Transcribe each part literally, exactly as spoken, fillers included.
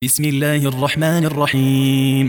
بسم الله الرحمن الرحيم.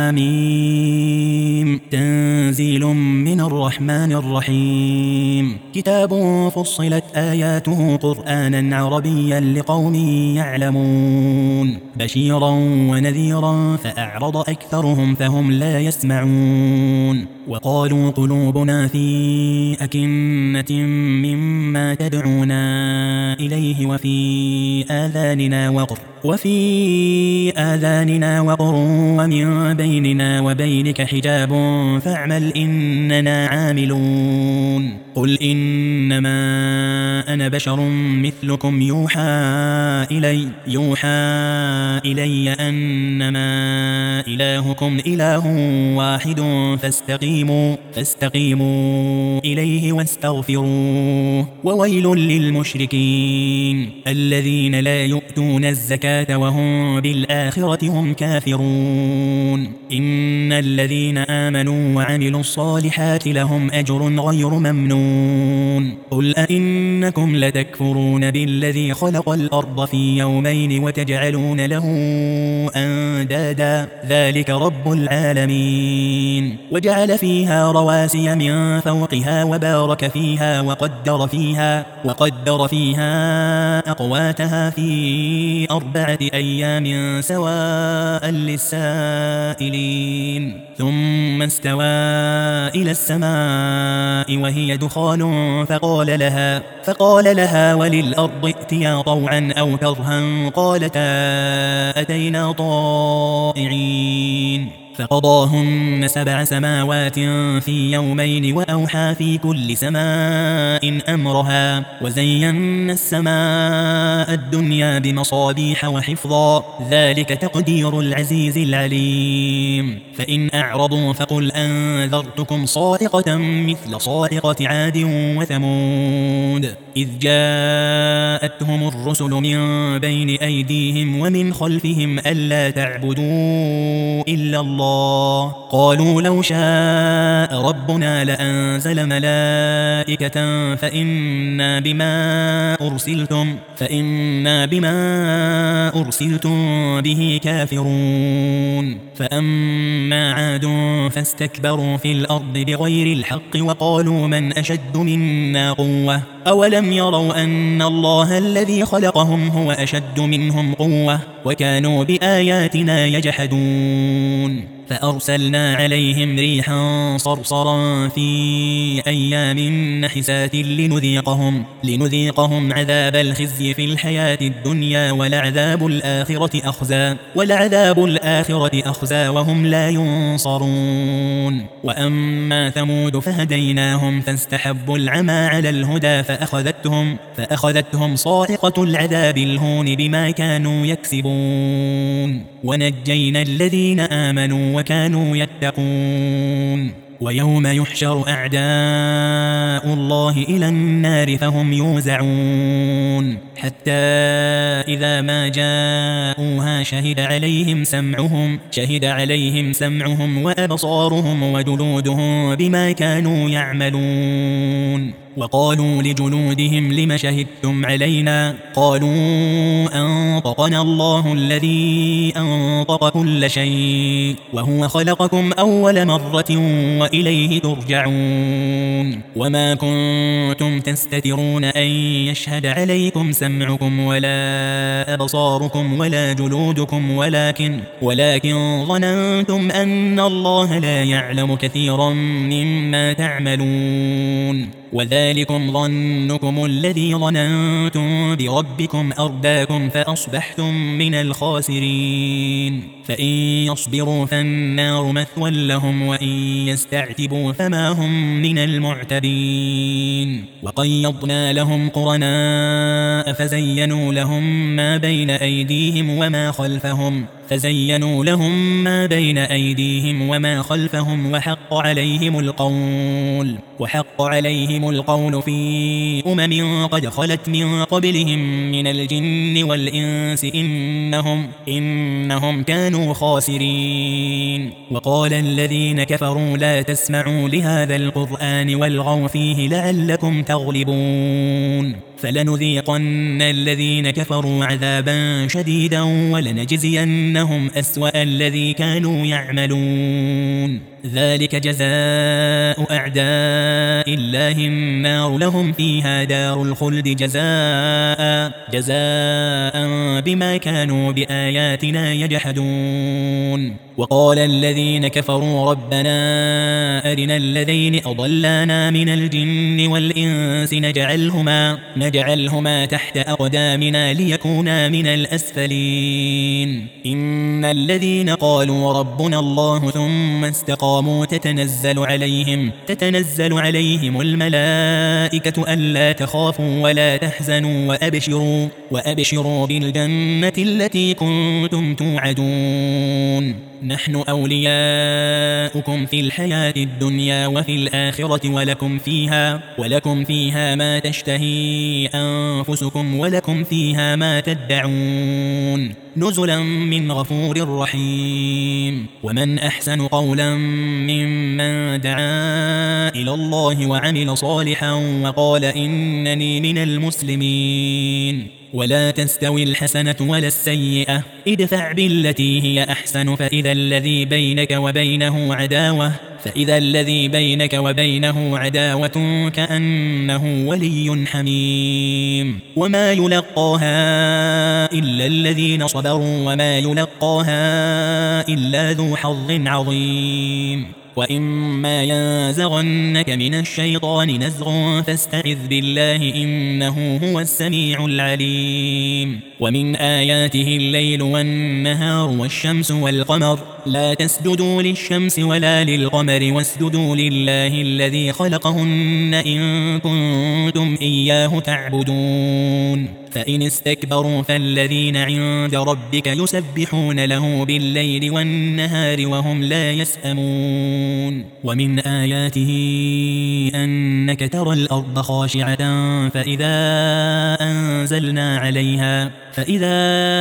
حاميم. تنزيل من الرحمن الرحيم. كتاب فصلت آياته قرآنا عربيا لقوم يعلمون، بشيرا ونذيرا فأعرض أكثرهم فهم لا يسمعون. وقالوا قلوبنا في أكنة مما تدعونا إليه وفي آذاننا وقر وفي آذاننا وقر ومن بيننا وبينك حجاب فاعمل إننا عاملون. قل إنما أنا بشر مثلكم يوحى إلي يوحى إلي أنما إلهكم إله واحد فاستقيموا فاستقيموا إليه واستغفروه. وويل للمشركين الذين لا يؤتون الزكاة وهم بالآخرة هم كافرون. إن الذين آمنوا وعملوا الصالحات لهم أجر غير ممنون. قل أئنكم لتكفرون بالذي خلق الأرض في يومين وتجعلون له أندادا ذلك رب العالمين. وجعل فيها رواسي من فوقها وبارك فيها وقدر فيها وقدر فيها أقواتها في أربعة أيام سواء للسائلين. ثم استوى إلى السماء وهي دخان فقال لها فقال لها وللأرض ائتيا طوعا أو كرها قالتا أتينا طائعين. فقضاهن سبع سماوات في يومين وأوحى في كل سماء أمرها وزينا السماء الدنيا بمصابيح وحفظا ذلك تقدير العزيز العليم. فإن أعرضوا فقل أنذرتكم صاعقة مثل صاعقة عاد وثمود إذ جاءتهم الرسل من بين أيديهم ومن خلفهم ألا تعبدوا إلا الله قالوا لو شاء ربنا لأنزل ملائكة فإنا بما أرسلتم فإنا بما أرسلتم به كافرون. فأما عاد فاستكبروا في الأرض بغير الحق وقالوا من أشد منا قوة أولم يروا أن الله الذي خلقهم هو أشد منهم قوة وكانوا بآياتنا يجحدون. فأرسلنا عليهم ريحا صرصرا في أيام نحسات لنذيقهم, لنذيقهم عذاب الخزي في الحياة الدنيا ولعذاب الآخرة أخزى ولعذاب الآخرة أخزى وهم لا ينصرون. وأما ثمود فهديناهم فاستحبوا العمى على الهدى فأخذتهم, فأخذتهم صاعقة العذاب الهون بما كانوا يكسبون. ونجينا الذين آمنوا وكانوا يتقون. ويوم يحشر أعداء الله إلى النار فهم يوزعون حتى إذا ما جاءوها شهد عليهم سمعهم شهد عليهم سمعهم وأبصارهم وجلودهم بما كانوا يعملون. وقالوا لجلودهم لم شهدتم علينا قالوا أنطقنا الله الذي أنطق كل شيء وهو خلقكم أول مرة وإليه ترجعون. وما كنتم تستترون أن يشهد عليكم سمعكم ولا أبصاركم ولا جلودكم ولكن ولكن ظننتم أن الله لا يعلم كثيرا مما تعملون. وذلكم ظنكم الذي ظننتم بربكم أرداكم فأصبحتم من الخاسرين. فإن يصبروا فالنار مثوى لهم وإن يستعتبوا فما هم من المعتبين. وقيضنا لهم قرناء فزينوا لهم ما بين أيديهم وما خلفهم فزينوا لهم ما بين أيديهم وما خلفهم وحق عليهم القول وحق عليهم القول في أمم قد خلت من قبلهم من الجن والإنس إنهم إنهم كانوا خاسرين. وقال الذين كفروا لا تسمعوا لهذا القرآن والغوا فيه لعلكم تغلبون. فلنذيقن الذين كفروا عذابا شديدا ولنجزينهم أسوأ الذي كانوا يعملون ذلك جزاء أعداء الله النار لهم فيها دار الخلد جزاء جزاء بما كانوا بآياتنا يجحدون وقال الذين كفروا ربنا أرنا الذين أضلانا من الجن والإنس نجعلهما, نجعلهما تحت أقدامنا ليكونا من الأسفلين إن الذين قالوا ربنا الله ثم استقاموا تتنزل عليهم, تتنزل عليهم الملائكة ألا تخافوا ولا تحزنوا وأبشروا, وأبشروا بالجنة التي كنتم توعدون نحن أولياؤكم في الحياة الدنيا وفي الآخرة ولكم فيها, ولكم فيها ما تشتهي أنفسكم ولكم فيها ما تدعون نزلا من غفور رحيم ومن أحسن قولا ممن دعا إلى الله وعمل صالحا وقال إنني من المسلمين ولا تستوي الحسنة ولا السيئة ادفع بالتي هي أحسن فإذا الذي بينك وبينه عداوة فإذا الذي بينك وبينه عداوة كأنه ولي حميم وما يلقاها إلا الذين صبروا وما يلقاها إلا ذو حظ عظيم وإما ينزغنك من الشيطان نزغ فاستعذ بالله إنه هو السميع العليم ومن آياته الليل والنهار والشمس والقمر لا تسجدوا للشمس ولا للقمر واسجدوا لله الذي خلقهن إن كنتم إياه تعبدون فإن استكبروا فالذين عند ربك يسبحون له بالليل والنهار وهم لا يسأمون ومن آياته أنك ترى الأرض خاشعة فإذا أنزلنا عليها فإذا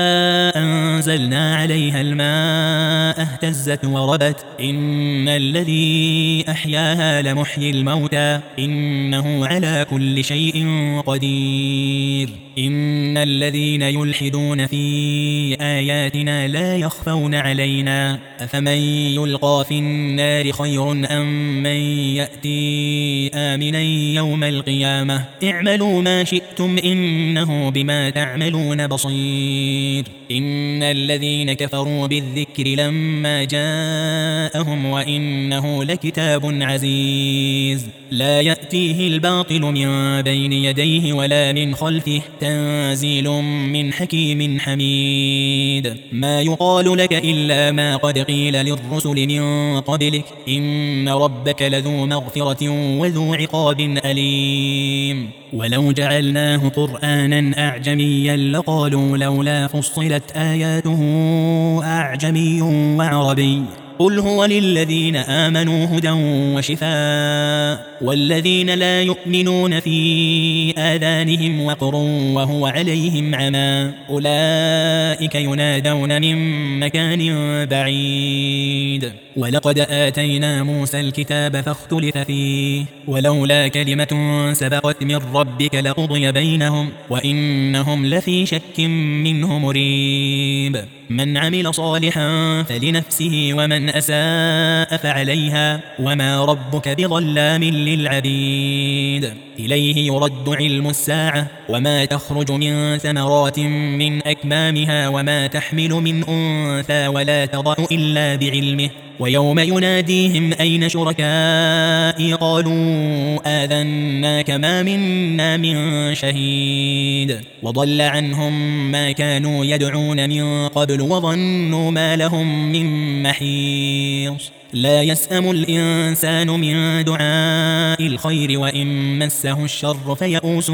أنزلنا عليها الماء اهتزت وربت إن الذي أحياها لمحيي الموتى إنه على كل شيء قدير إن الذين يلحدون في آياتنا لا يخفون علينا أفمن يلقى في النار خير أم من يأتي آمنا يوم القيامة اعملوا ما شئتم إنه بما تعملون بصير إن الذين كفروا بالذكر لما جاءهم وإنه لكتاب عزيز لا يأتيه الباطل من بين يديه ولا من خلفه تنزيل من حكيم حميد ما يقال لك إلا ما قد قيل للرسل من قبلك إن ربك لذو مغفرة وذو عقاب أليم ولو جعلناه قرآنا أعجميا لقالوا لولا فصلت آياته أعجمي وعربي قل هو للذين آمنوا هدى وشفاء والذين لا يؤمنون في آذانهم وقر وهو عليهم عمى أولئك ينادون من مكان بعيد ولقد آتينا موسى الكتاب فاختلف فيه ولولا كلمة سبقت من ربك لقضي بينهم وإنهم لفي شك منه مريب من عمل صالحا فلنفسه ومن أساء فعليها وما ربك بظلام للعبيد إليه يرد علم الساعة وما تخرج من ثمرات من أكمامها وما تحمل من أنثى ولا تضع إلا بعلمه ويوم يناديهم أين شركائي قالوا آذناك ما منا من شهيد وضل عنهم ما كانوا يدعون من قبل وظنوا ما لهم من محيص لا يسأم الإنسان من دعاء الخير وإن مسه الشر فيئوس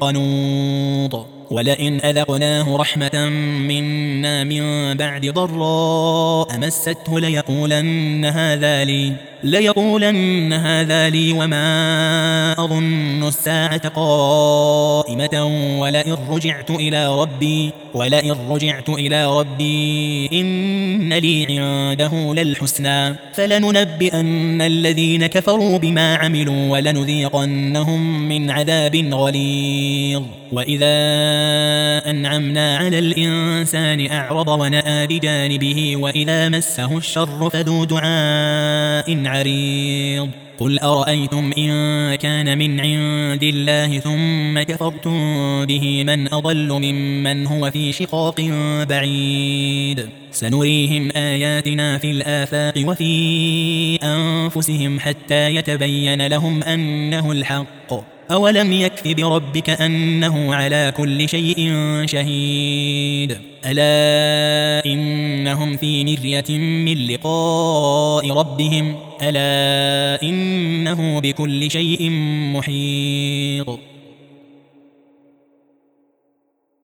قنوط ولئن أذقناه رحمة منا من بعد ضراء مسته ليقولن هذا لي ليقولن هذا لي وما أظن الساعة قائمة ولئن رجعت إلى ربي ولئن رجعت إلى ربي إن لي عنده للحسنى فلننبئن الذين كفروا بما عملوا ولنذيقنهم من عذاب غليظ وإذا أنعمنا على الإنسان أعرض ونأى بجانبه وإذا مسه الشر فذو دعاء عريض قل أرأيتم إن كان من عند الله ثم كفرتم به من أضل ممن هو في شقاق بعيد سنريهم آياتنا في الآفاق وفي أنفسهم حتى يتبين لهم أنه الحق أولم يكف بربك أنه على كل شيء شهيد ألا إنهم في مرية من لقاء ربهم ألا إنه بكل شيء محيط